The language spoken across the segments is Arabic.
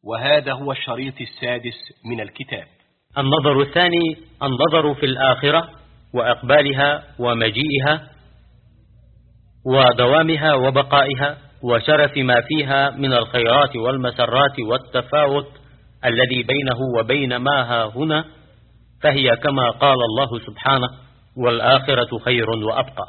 وهذا هو الشريط السادس من الكتاب. النظر الثاني النظر في الآخرة وأقبالها ومجيئها ودوامها وبقائها وشرف ما فيها من الخيرات والمسرات والتفاوت الذي بينه وبين ما ها هنا، فهي كما قال الله سبحانه: والآخرة خير وأبقى.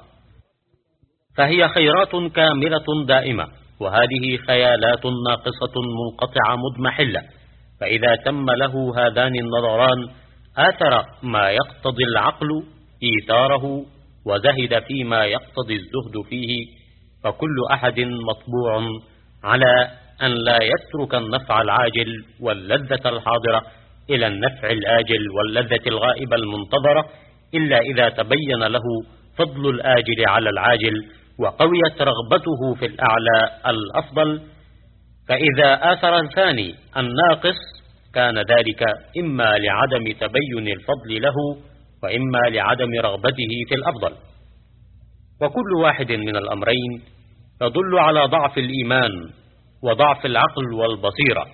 فهي خيرات كاملة دائمة، وهذه خيالات ناقصة منقطعة مضمحلة. فإذا تم له هذان النظران آثر ما يقتضي العقل إيثاره وزهد فيما يقتضي الزهد فيه، فكل أحد مطبوع على أن لا يترك النفع العاجل واللذة الحاضرة إلى النفع الآجل واللذة الغائبة المنتظرة، إلا إذا تبين له فضل الآجل على العاجل وقويت رغبته في الأعلى الأفضل. فإذا آثر الثاني الناقص كان ذلك إما لعدم تبين الفضل له وإما لعدم رغبته في الأفضل. وكل واحد من الأمرين يدل على ضعف الإيمان وضعف العقل والبصيرة.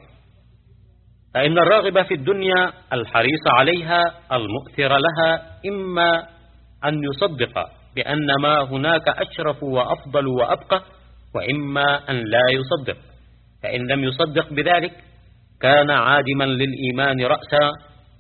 فإن الراغب في الدنيا الحريص عليها المؤثر لها إما أن يصدق بأن ما هناك أشرف وأفضل وأبقى، وإما أن لا يصدق. فإن لم يصدق بذلك كان عادما للإيمان رأسا،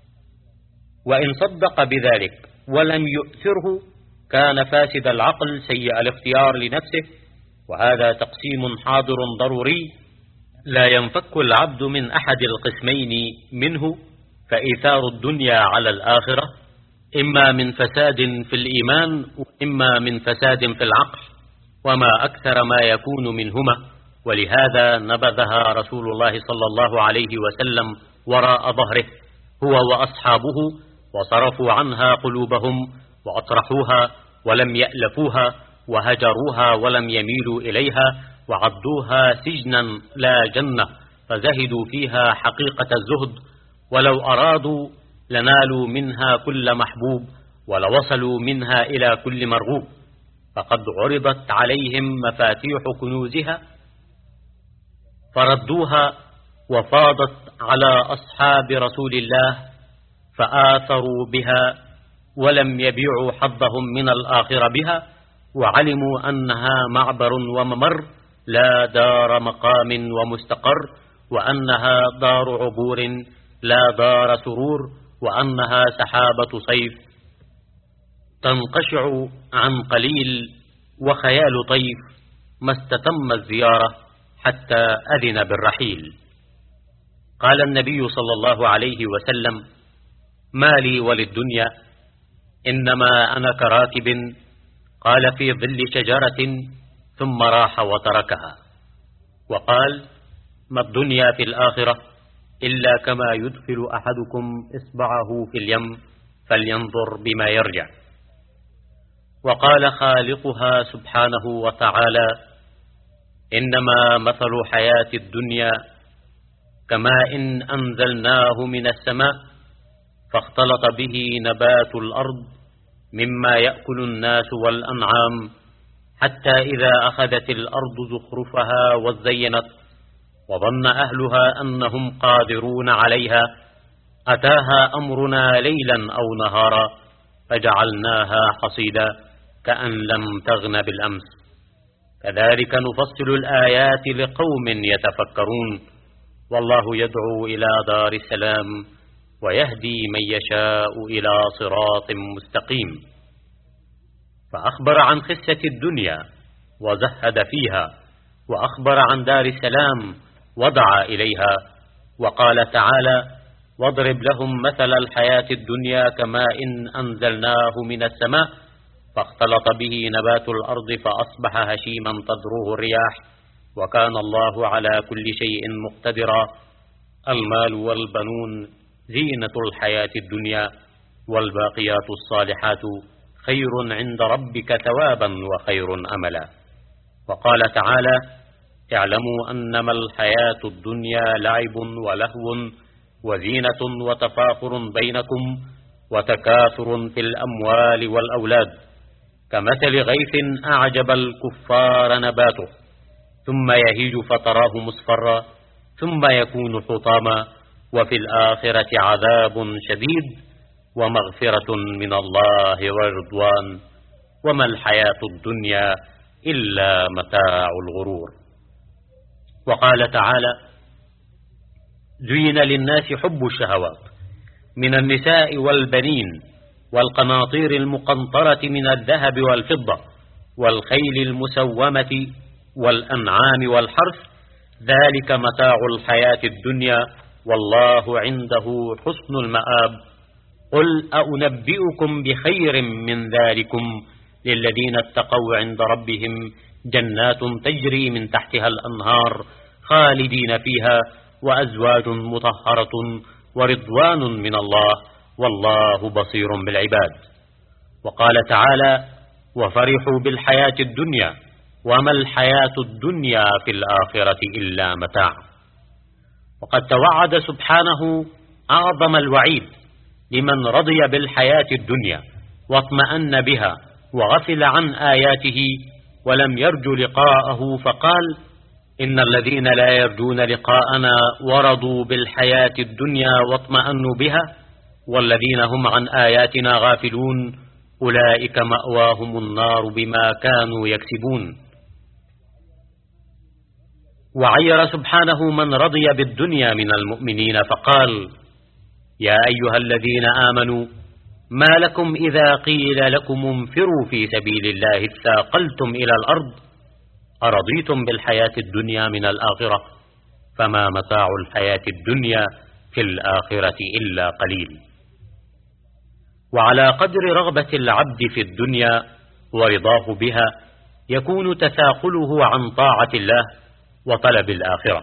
وإن صدق بذلك ولم يؤثره كان فاسد العقل سيء الاختيار لنفسه. وهذا تقسيم حاضر ضروري لا ينفك العبد من أحد القسمين منه. فإيثار الدنيا على الآخرة إما من فساد في الإيمان وإما من فساد في العقل، وما أكثر ما يكون منهما. ولهذا نبذها رسول الله صلى الله عليه وسلم وراء ظهره هو وأصحابه، وصرفوا عنها قلوبهم وأطرحوها ولم يألفوها، وهجروها ولم يميلوا إليها، وعدوها سجنا لا جنة، فزهدوا فيها حقيقة الزهد. ولو أرادوا لنالوا منها كل محبوب ولوصلوا منها إلى كل مرغوب. فقد عرضت عليهم مفاتيح كنوزها فردوها، وفاضت على أصحاب رسول الله فآثروا بها ولم يبيعوا حظهم من الآخرة بها، وعلموا أنها معبر وممر لا دار مقام ومستقر، وأنها دار عبور لا دار سرور، وأنها سحابة صيف تنقشع عن قليل وخيال طيف، ما استتم الزيارة حتى أذن بالرحيل. قال النبي صلى الله عليه وسلم: ما لي وللدنيا إنما أنا كراكب قال في ظل شجرة ثم راح وتركها. وقال: ما الدنيا في الآخرة إلا كما يدخل أحدكم إصبعه في اليم فلينظر بما يرجع. وقال خالقها سبحانه وتعالى: إنما مثل حياة الدنيا كماء أنزلناه من السماء فاختلط به نبات الأرض مما يأكل الناس والأنعام، حتى إذا أخذت الأرض زخرفها وزينت وظن أهلها أنهم قادرون عليها أتاها أمرنا ليلا أو نهارا فجعلناها حصيدا كأن لم تغن بالأمس. كذلك نفصل الآيات لقوم يتفكرون، والله يدعو إلى دار السلام ويهدي من يشاء إلى صراط مستقيم. فأخبر عن خسة الدنيا وزهد فيها، وأخبر عن دار السلام ودعا إليها. وقال تعالى: واضرب لهم مثل الحياة الدنيا كماء أنزلناه من السماء فاختلط به نبات الأرض فأصبح هشيما تذروه الرياح وكان الله على كل شيء مقتدرا. المال والبنون زينة الحياة الدنيا، والباقيات الصالحات خير عند ربك ثوابا وخير أملا. وقال تعالى: اعلموا أنما الحياة الدنيا لعب ولهو وزينة وتفاخر بينكم وتكاثر في الأموال والأولاد كمثل غيث أعجب الكفار نباته ثم يهيج فتراه مصفرا ثم يكون حطاما، وفي الآخرة عذاب شديد ومغفرة من الله ورضوان، وما الحياة الدنيا إلا متاع الغرور. وقال تعالى: زين للناس حب الشهوات من النساء والبنين والقناطير المقنطرة من الذهب والفضة والخيل المسومة والأنعام والحرث، ذلك متاع الحياة الدنيا والله عنده حسن المآب. قل أنبئكم بخير من ذلكم للذين اتقوا عند ربهم جنات تجري من تحتها الأنهار خالدين فيها وأزواج مطهرة ورضوان من الله والله بصير بالعباد. وقال تعالى: وفرحوا بالحياة الدنيا وما الحياة الدنيا في الآخرة إلا متاع. وقد توعد سبحانه أعظم الوعيد لمن رضي بالحياة الدنيا واطمأن بها وغفل عن آياته ولم يرجو لقاءه، فقال: إن الذين لا يرجون لقاءنا ورضوا بالحياة الدنيا واطمأنوا بها والذين هم عن آياتنا غافلون أولئك مأواهم النار بما كانوا يكسبون. وعير سبحانه من رضي بالدنيا من المؤمنين فقال: يا أيها الذين آمنوا ما لكم إذا قيل لكم انفروا في سبيل الله اثاقلتم إلى الأرض أرضيتم بالحياة الدنيا من الآخرة فما متاع الحياة الدنيا في الآخرة إلا قليل. وعلى قدر رغبة العبد في الدنيا ورضاه بها يكون تثاقله عن طاعة الله وطلب الآخرة.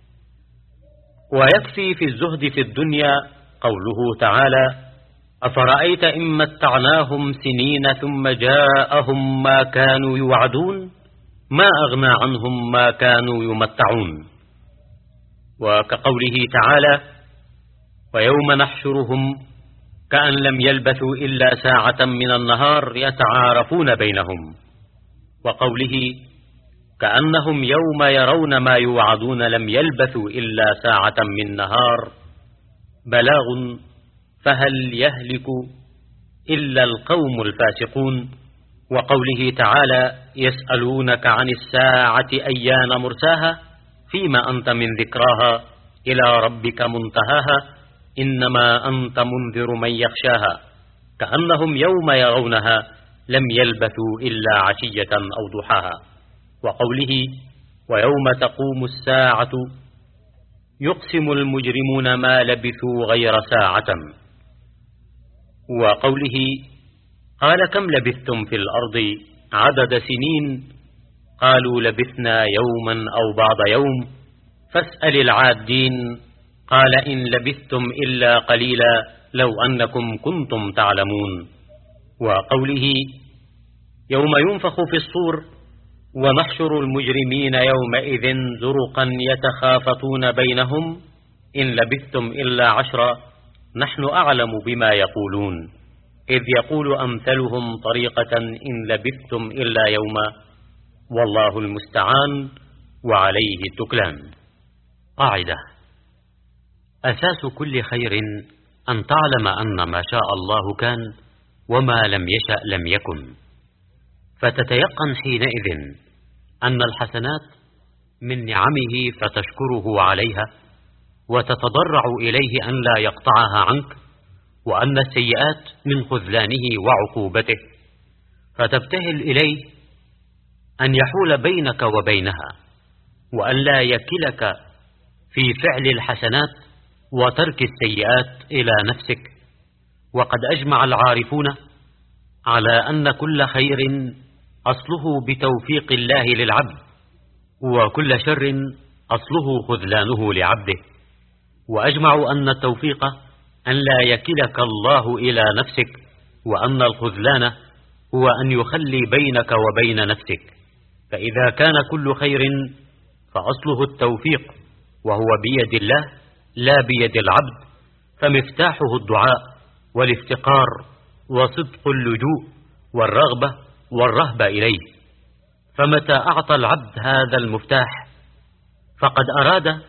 ويكفي في الزهد في الدنيا قوله تعالى: أفرأيت إن متعناهم سنين ثم جاءهم ما كانوا يوعدون ما أغنى عنهم ما كانوا يمتعون. وكقوله تعالى: ويوم نحشرهم كأن لم يلبثوا إلا ساعة من النهار يتعارفون بينهم. وقوله: كأنهم يوم يرون ما يوعدون لم يلبثوا إلا ساعة من نهار بلاغ فهل يهلك إلا القوم الفاسقون. وقوله تعالى: يسألونك عن الساعة أيان مرساها فيما أنت من ذكراها إلى ربك منتهاها إنما أنت منذر من يخشاها كأنهم يوم يرونها لم يلبثوا إلا عشية أو ضحاها. وقوله: ويوم تقوم الساعة يقسم المجرمون ما لبثوا غير ساعة. وقوله: قال كم لبثتم في الأرض عدد سنين قالوا لبثنا يوما أو بعض يوم فاسأل العادين قال إن لبثتم إلا قليلا لو أنكم كنتم تعلمون. وقوله: يوم ينفخ في الصور ونحشر المجرمين يومئذ زرقا يتخافتون بينهم إن لبثتم إلا عشرا نحن أعلم بما يقولون إذ يقول أمثلهم طريقة إن لبثتم إلا يوما والله المستعان وعليه التكلان. قاعدة: أساس كل خير أن تعلم أن ما شاء الله كان وما لم يشأ لم يكن، فتتيقن حينئذ أن الحسنات من نعمه فتشكره عليها وتتضرع إليه أن لا يقطعها عنك، وأن السيئات من خذلانه وعقوبته فتبتهل إليه أن يحول بينك وبينها وأن لا يكلك في فعل الحسنات وترك السيئات إلى نفسك. وقد أجمع العارفون على أن كل خير أصله بتوفيق الله للعبد وكل شر أصله خذلانه لعبده، وأجمعوا أن التوفيق أن لا يكلك الله إلى نفسك، وأن الخذلان هو أن يخلي بينك وبين نفسك. فإذا كان كل خير فأصله التوفيق وهو بيد الله لا بيد العبد، فمفتاحه الدعاء والافتقار وصدق اللجوء والرغبة والرهبة إليه. فمتى أعطى العبد هذا المفتاح فقد أراد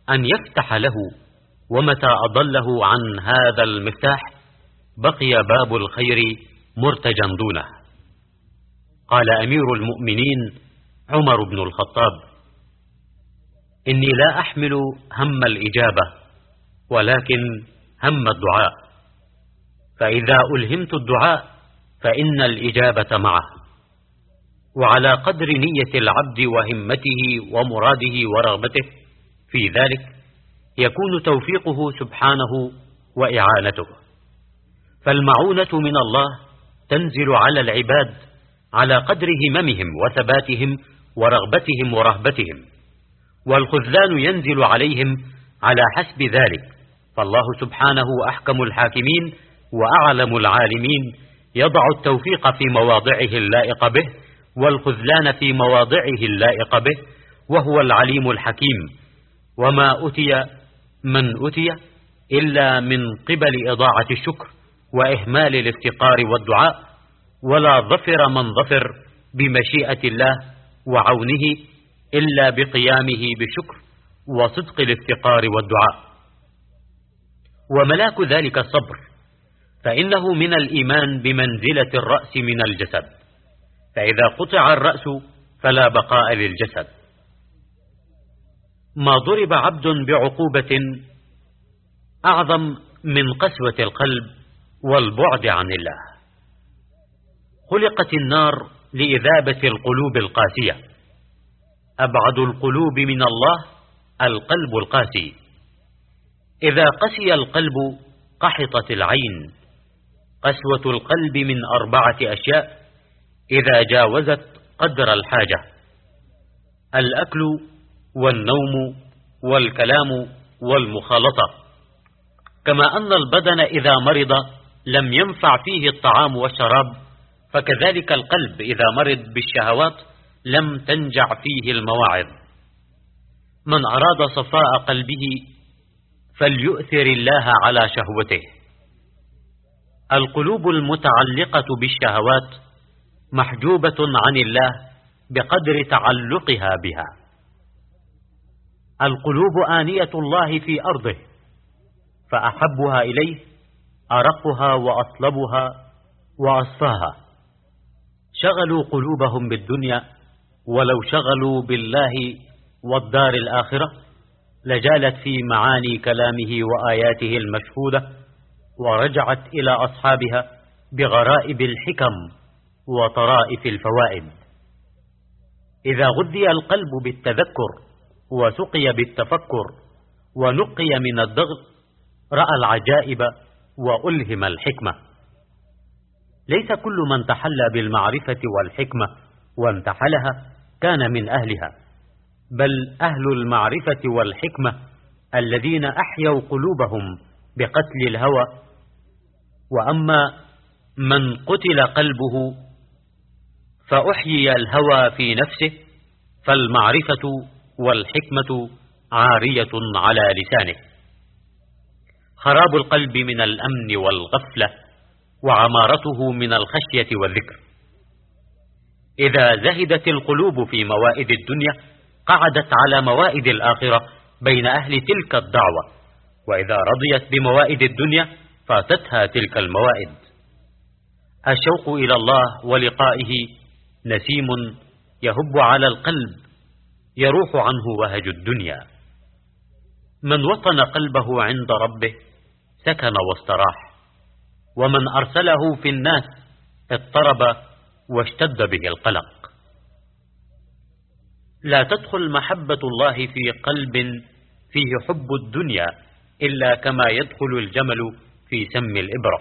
أن يفتح له، ومتى أضله عن هذا المفتاح بقي باب الخير مرتجا دونه. قال أمير المؤمنين عمر بن الخطاب: إني لا أحمل هم الإجابة ولكن هم الدعاء، فإذا ألهمت الدعاء فإن الإجابة معه، وعلى قدر نية العبد وهمته ومراده ورغبته في ذلك يكون توفيقه سبحانه وإعانته. فالمعونة من الله تنزل على العباد على قدر هممهم وثباتهم ورغبتهم ورهبتهم، والخذلان ينزل عليهم على حسب ذلك. فالله سبحانه أحكم الحاكمين وأعلم العالمين، يضع التوفيق في مواضعه اللائق به والخذلان في مواضعه اللائق به، وهو العليم الحكيم. وما أتي من أتي إلا من قبل إضاعة الشكر وإهمال الافتقار والدعاء، ولا ظفر من ظفر بمشيئة الله وعونه إلا بقيامه بالشكر وصدق الافتقار والدعاء. وملاك ذلك الصبر، فإنه من الإيمان بمنزلة الرأس من الجسد، فإذا قطع الرأس فلا بقاء للجسد. ما ضرب عبد بعقوبة أعظم من قسوة القلب والبعد عن الله. خلقت النار لإذابة القلوب القاسية، أبعد القلوب من الله القلب القاسي. إذا قسي القلب قحطت العين. قسوة القلب من 4 أشياء إذا جاوزت قدر الحاجة: الأكل والنوم والكلام والمخالطة. كما أن البدن إذا مرض لم ينفع فيه الطعام والشراب، فكذلك القلب إذا مرض بالشهوات لم تنجع فيه المواعظ. من أراد صفاء قلبه فليؤثر الله على شهوته. القلوب المتعلقة بالشهوات محجوبة عن الله بقدر تعلقها بها. القلوب آنية الله في أرضه، فأحبها إليه أرقها وأصلبها وأصفاها. شغلوا قلوبهم بالدنيا، ولو شغلوا بالله والدار الآخرة لجالت في معاني كلامه وآياته المشهودة، ورجعت إلى أصحابها بغرائب الحكم وطرائف الفوائد. إذا غذي القلب بالتذكر وسقي بالتفكر ونقي من الضغط رأى العجائب وألهم الحكمة. ليس كل من تحلى بالمعرفة والحكمة وانتحلها كان من أهلها، بل أهل المعرفة والحكمة الذين أحيوا قلوبهم بقتل الهوى. وأما من قتل قلبه فأحيي الهوى في نفسه فالمعرفة والحكمة عارية على لسانه. خراب القلب من الأمن والغفلة، وعمارته من الخشية والذكر. إذا زهدت القلوب في موائد الدنيا قعدت على موائد الآخرة بين أهل تلك الدعوة، وإذا رضيت بموائد الدنيا فاتتها تلك الموائد. الشوق إلى الله ولقائه نسيم يهب على القلب يروح عنه وهج الدنيا. من وطن قلبه عند ربه سكن واستراح، ومن أرسله في الناس اضطرب واشتد به القلق. لا تدخل محبة الله في قلب فيه حب الدنيا إلا كما يدخل الجمل في سم الإبرة.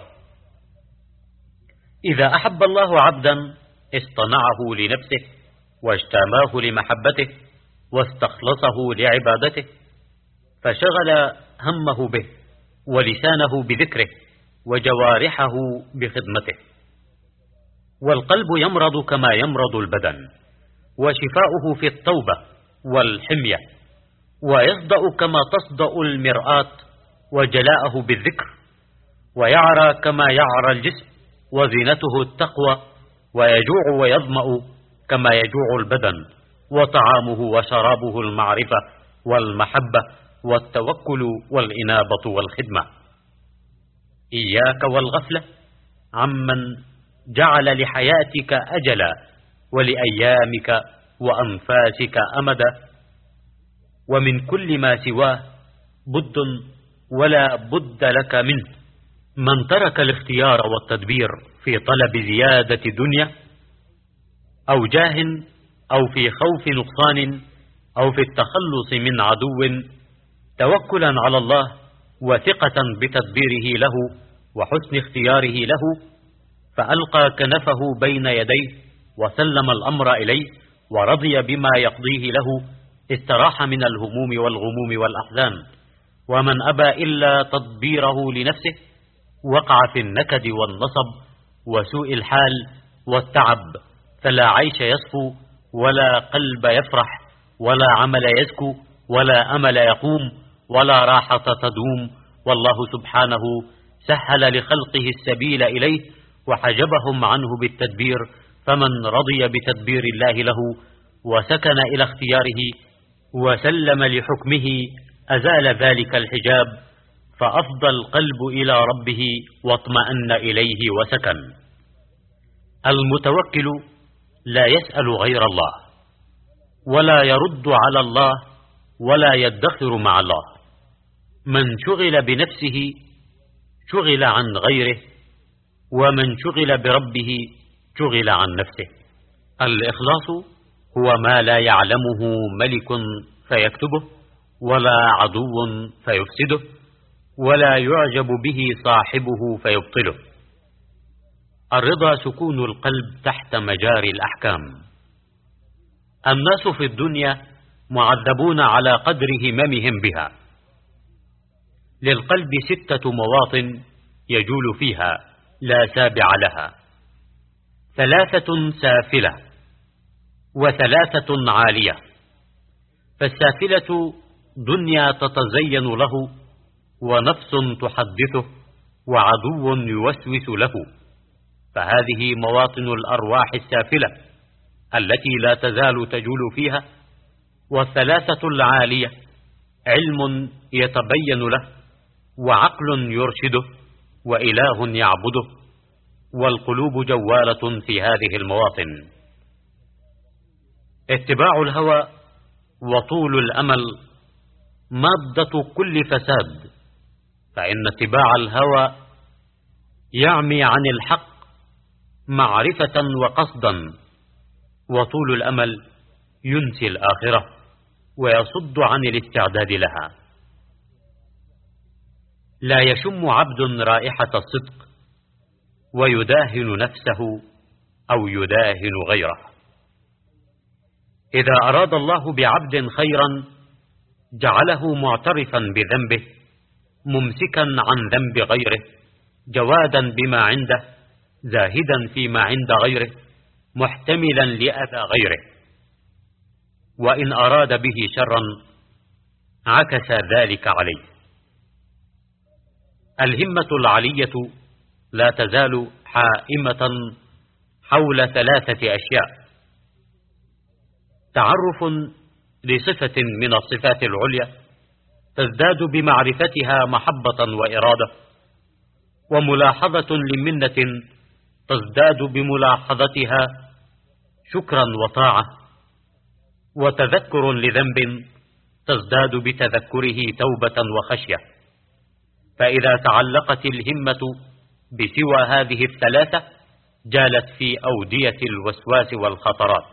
إذا أحب الله عبدا اصطنعه لنفسه واجتماه لمحبته واستخلصه لعبادته، فشغل همه به ولسانه بذكره وجوارحه بخدمته. والقلب يمرض كما يمرض البدن، وشفاؤه في التوبة والحمية، ويصدأ كما تصدأ المرآة وجلاءه بالذكر، ويعرى كما يعرى الجسم وزينته التقوى، ويجوع ويظمأ كما يجوع البدن، وطعامه وشرابه المعرفة والمحبة والتوكل والإنابة والخدمة. إياك والغفلة عمن جعل لحياتك أجلا ولأيامك وأنفاسك أمدا، ومن كل ما سواه بد ولا بد لك منه. من ترك الاختيار والتدبير في طلب زيادة دنيا أو جاه أو في خوف نقصان أو في التخلص من عدو، توكلا على الله وثقة بتدبيره له وحسن اختياره له، فألقى كنفه بين يديه وسلم الأمر إليه ورضي بما يقضيه له، استراح من الهموم والغموم والأحزان. ومن أبى إلا تدبيره لنفسه وقع في النكد والنصب وسوء الحال والتعب، فلا عيش يصفو ولا قلب يفرح ولا عمل يزكو ولا أمل يقوم ولا راحة تدوم. والله سبحانه سهل لخلقه السبيل إليه وحجبهم عنه بالتدبير، فمن رضي بتدبير الله له وسكن إلى اختياره وسلم لحكمه أزال ذلك الحجاب، فأفضى القلب إلى ربه واطمأن إليه وسكن. المتوكل لا يسأل غير الله ولا يرد على الله ولا يدخر مع الله. من شغل بنفسه شغل عن غيره، ومن شغل بربه شغل عن نفسه. الإخلاص هو ما لا يعلمه ملك فيكتبه ولا عدو فيفسده ولا يعجب به صاحبه فيبطله. الرضا سكون القلب تحت مجاري الأحكام. الناس في الدنيا معذبون على قدر هممهم بها. للقلب 6 مواطن يجول فيها لا سابع لها: 3 سافلة و3 عالية. فالسافلة دنيا تتزين له ونفس تحدثه وعدو يوسوس له، فهذه مواطن الأرواح السافلة التي لا تزال تجول فيها. والثلاثة العالية علم يتبين له وعقل يرشده وإله يعبده، والقلوب جوالة في هذه المواطن. اتباع الهوى وطول الأمل مادة كل فساد، فإن اتباع الهوى يعمي عن الحق معرفة وقصدا، وطول الأمل ينسي الآخرة ويصد عن الاستعداد لها. لا يشم عبد رائحة الصدق ويداهن نفسه أو يداهن غيره. إذا أراد الله بعبد خيرا جعله معترفا بذنبه، ممسكا عن ذنب غيره، جوادا بما عنده، زاهدا فيما عند غيره، محتملا لأذى غيره. وإن أراد به شرا عكس ذلك عليه. الهمة العلية لا تزال حائمة حول 3 أشياء: تعرف لصفة من الصفات العليا تزداد بمعرفتها محبة وإرادة، وملاحظة لمنة تزداد بملاحظتها شكرا وطاعة، وتذكر لذنب تزداد بتذكره توبة وخشية. فإذا تعلقت الهمة بسوى هذه ال3 جالت في أودية الوسواس والخطرات.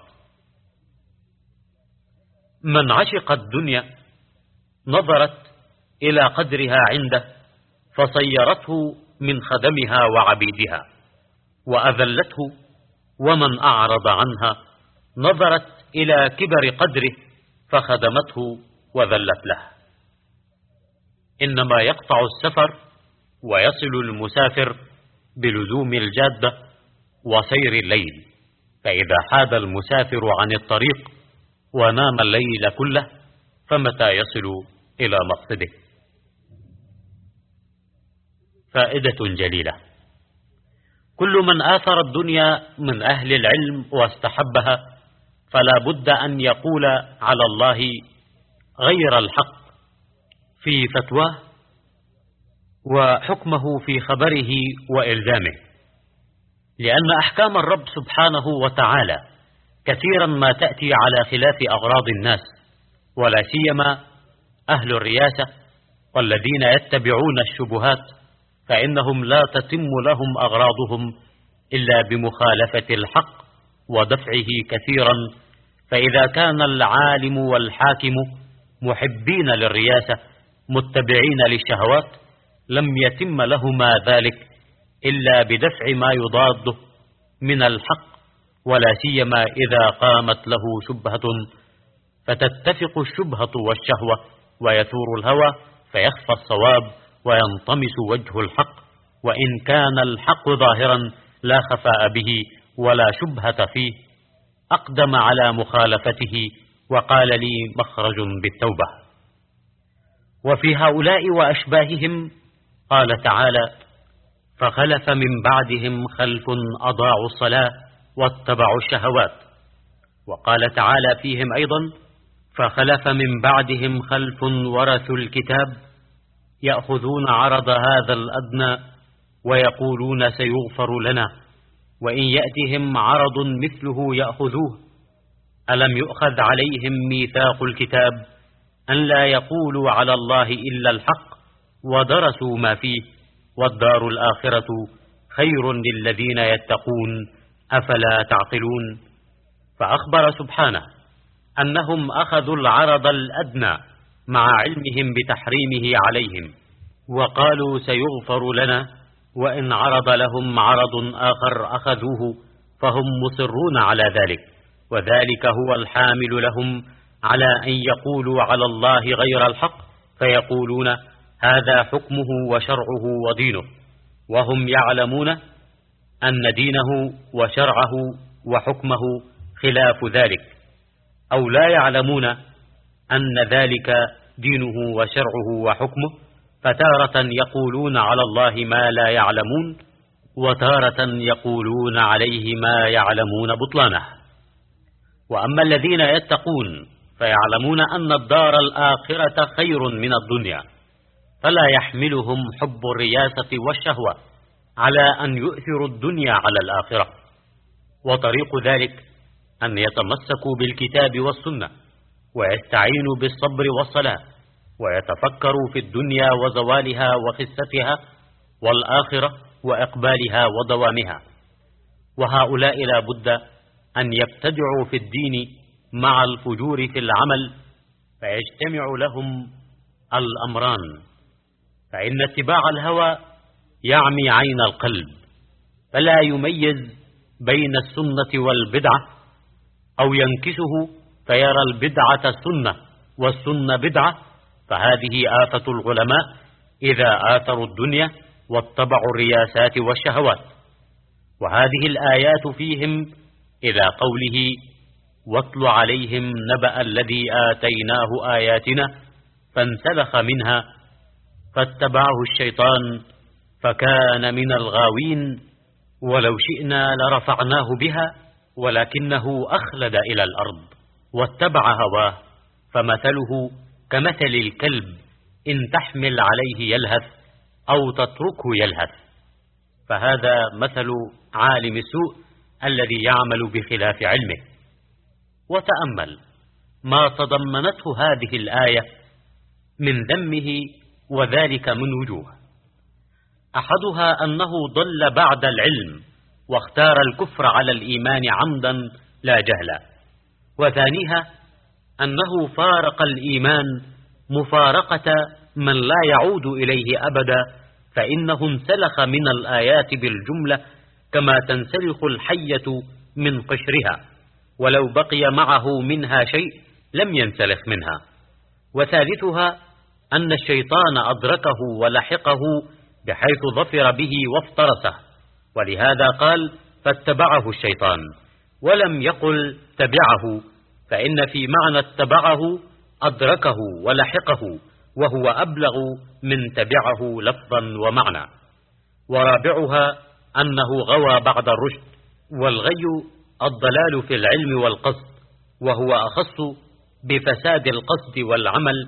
من عشق الدنيا نظرت إلى قدرها عنده فصيرته من خدمها وعبيدها وأذلته، ومن أعرض عنها نظرت إلى كبر قدره فخدمته وذلت له. إنما يقطع السفر ويصل المسافر بلزوم الجادة وسير الليل، فإذا حاد المسافر عن الطريق ونام الليل كله فمتى يصل إلى مقصده؟ فائدة جليلة: كل من آثر الدنيا من أهل العلم واستحبها فلا بد أن يقول على الله غير الحق، في فتواه وحكمه في خبره وإلزامه، لأن أحكام الرب سبحانه وتعالى كثيرا ما تأتي على خلاف أغراض الناس، ولا سيما أهل الرياسة والذين يتبعون الشبهات، فإنهم لا تتم لهم أغراضهم إلا بمخالفة الحق ودفعه كثيرا. فإذا كان العالم والحاكم محبين للرياسة متبعين للشهوات، لم يتم لهما ذلك إلا بدفع ما يضاده من الحق، ولا سيما إذا قامت له شبهة فتتفق الشبهة والشهوة ويثور الهوى فيخفى الصواب وينطمس وجه الحق، وإن كان الحق ظاهرا لا خفاء به ولا شبهة فيه. أقدم على مخالفته وقال لي مخرج بالتوبة. وفي هؤلاء وأشباههم قال تعالى: فخلف من بعدهم خلف أضاعوا الصلاة واتبعوا الشهوات. وقال تعالى فيهم أيضا: فخلف من بعدهم خلف ورثوا الكتاب يأخذون عرض هذا الأدنى ويقولون سيغفر لنا، وإن يأتهم عرض مثله يأخذوه. ألم يؤخذ عليهم ميثاق الكتاب أن لا يقولوا على الله إلا الحق ودرسوا ما فيه، والدار الآخرة خير للذين يتقون أفلا تعقلون. فأخبر سبحانه أنهم أخذوا العرض الأدنى مع علمهم بتحريمه عليهم، وقالوا سيغفر لنا، وإن عرض لهم عرض آخر أخذوه، فهم مصرون على ذلك، وذلك هو الحامل لهم على أن يقولوا على الله غير الحق، فيقولون هذا حكمه وشرعه ودينه، وهم يعلمون أن دينه وشرعه وحكمه خلاف ذلك، أو لا يعلمون أن ذلك دينه وشرعه وحكمه، فتارة يقولون على الله ما لا يعلمون، وتارة يقولون عليه ما يعلمون بطلانه. وأما الذين يتقون فيعلمون أن الدار الآخرة خير من الدنيا، فلا يحملهم حب الرياسة والشهوة على أن يؤثروا الدنيا على الآخرة. وطريق ذلك أن يتمسكوا بالكتاب والسنة، ويستعينوا بالصبر والصلاة، ويتفكروا في الدنيا وزوالها وخستها، والآخرة وإقبالها ودوامها. وهؤلاء لا بد أن يبتدعوا في الدين مع الفجور في العمل، فيجتمع لهم الأمران. فإن اتباع الهوى يعمي عين القلب، فلا يميز بين السنة والبدعة، أو ينكسه فيرى البدعة سنة والسنة بدعة، فهذه آفة العلماء إذا آثروا الدنيا واتبعوا الرياسات والشهوات. وهذه الآيات فيهم إذا قوله: واتل عليهم نبأ الذي آتيناه آياتنا فانسلخ منها فاتبعه الشيطان فكان من الغاوين، ولو شئنا لرفعناه بها ولكنه أخلد إلى الأرض واتبع هواه، فمثله كمثل الكلب إن تحمل عليه يلهث أو تتركه يلهث. فهذا مثل عالم السوء الذي يعمل بخلاف علمه. وتأمل ما تضمنته هذه الآية من ذمه، وذلك من وجوه: أحدها أنه ضل بعد العلم واختار الكفر على الإيمان عمدا لا جهلا، وثانيها أنه فارق الإيمان مفارقة من لا يعود إليه أبدا، فإنه انسلخ من الآيات بالجملة كما تنسلخ الحية من قشرها، ولو بقي معه منها شيء لم ينسلخ منها. وثالثها أن الشيطان أدركه ولحقه بحيث ظفر به وافترسه، ولهذا قال فاتبعه الشيطان ولم يقل تبعه، فإن في معنى اتبعه أدركه ولحقه، وهو أبلغ من تبعه لفظا ومعنى. ورابعها أنه غوى بعد الرشد، والغي الضلال في العلم والقصد، وهو أخص بفساد القصد والعمل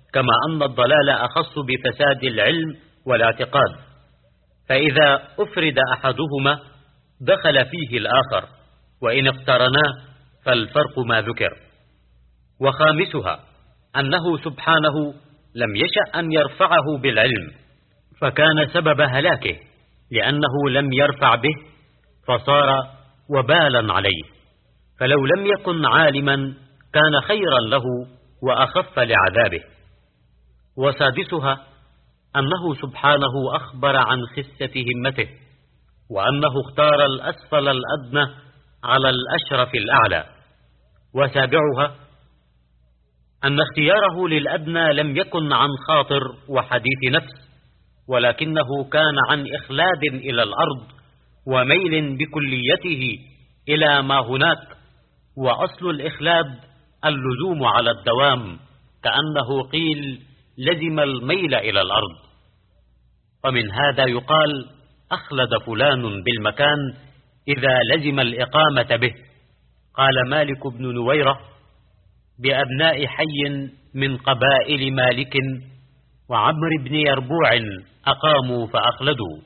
كما أن الضلال أخص بفساد العلم والاعتقاد، فإذا أفرد أحدهما دخل فيه الآخر، وإن اقترنا فالفرق ما ذكر. وخامسها أنه سبحانه لم يشأ أن يرفعه بالعلم، فكان سبب هلاكه، لأنه لم يرفع به فصار وبالا عليه، فلو لم يكن عالما كان خيرا له وأخف لعذابه. وسادسها أنه سبحانه أخبر عن خسة همته، وأنه اختار الأسفل الأدنى على الأشرف الأعلى. وسابعها أن اختياره للأدنى لم يكن عن خاطر وحديث نفس، ولكنه كان عن إخلاد إلى الأرض وميل بكليته إلى ما هناك، وأصل الإخلاد اللزوم على الدوام، كأنه قيل لزم الميل إلى الأرض. ومن هذا يقال أخلد فلان بالمكان إذا لزم الإقامة به. قال مالك بن نويرة بأبناء حي من قبائل مالك وعمر بن يربوع أقاموا فأخلدوا.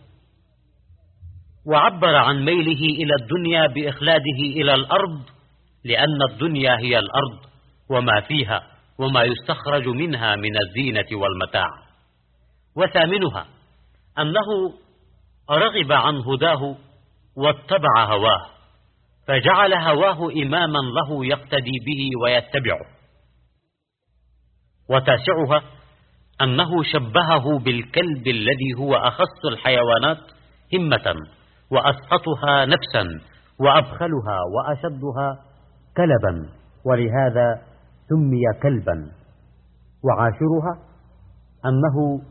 وعبر عن ميله إلى الدنيا بإخلاده إلى الأرض، لأن الدنيا هي الأرض وما فيها وما يستخرج منها من الزينة والمتاع. وثامنها أنه رغب عن هداه واتبع هواه، فجعل هواه إماما له يقتدي به ويتبعه. وتاسعها أنه شبهه بالكلب الذي هو أخص الحيوانات همة وأسقطها نفسا وأبخلها وأشدها كلبا، ولهذا سمي كلبا. وعاشرها أنه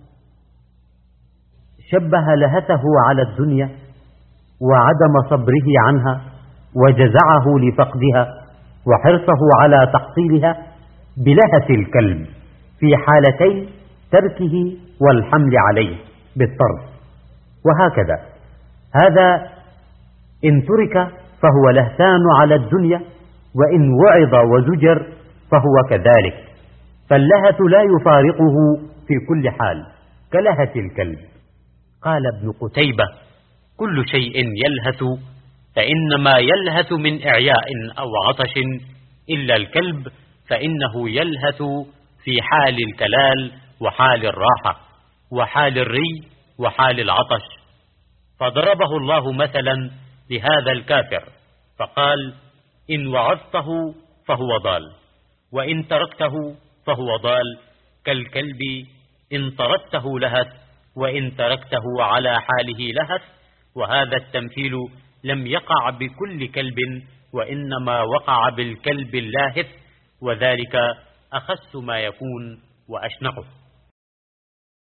شبه لهته على الدنيا وعدم صبره عنها وجزعه لفقدها وحرصه على تحصيلها بلهث الكلب في حالتي تركه والحمل عليه بالطرد. وهكذا هذا إن ترك فهو لهثان على الدنيا، وإن وعظ وزجر فهو كذلك، فاللهث لا يفارقه في كل حال كلهث الكلب. قال ابن قتيبة: كل شيء يلهث فإنما يلهث من إعياء أو عطش، إلا الكلب فإنه يلهث في حال الكلال وحال الراحة وحال الري وحال العطش. فضربه الله مثلا لهذا الكافر فقال: إن وعظته فهو ضال، وإن تركته فهو ضال، كالكلب إن طردته لهث، وإن تركته على حاله لهث. وهذا التمثيل لم يقع بكل كلب، وإنما وقع بالكلب اللاهث، وذلك أخس ما يكون وأشنعه.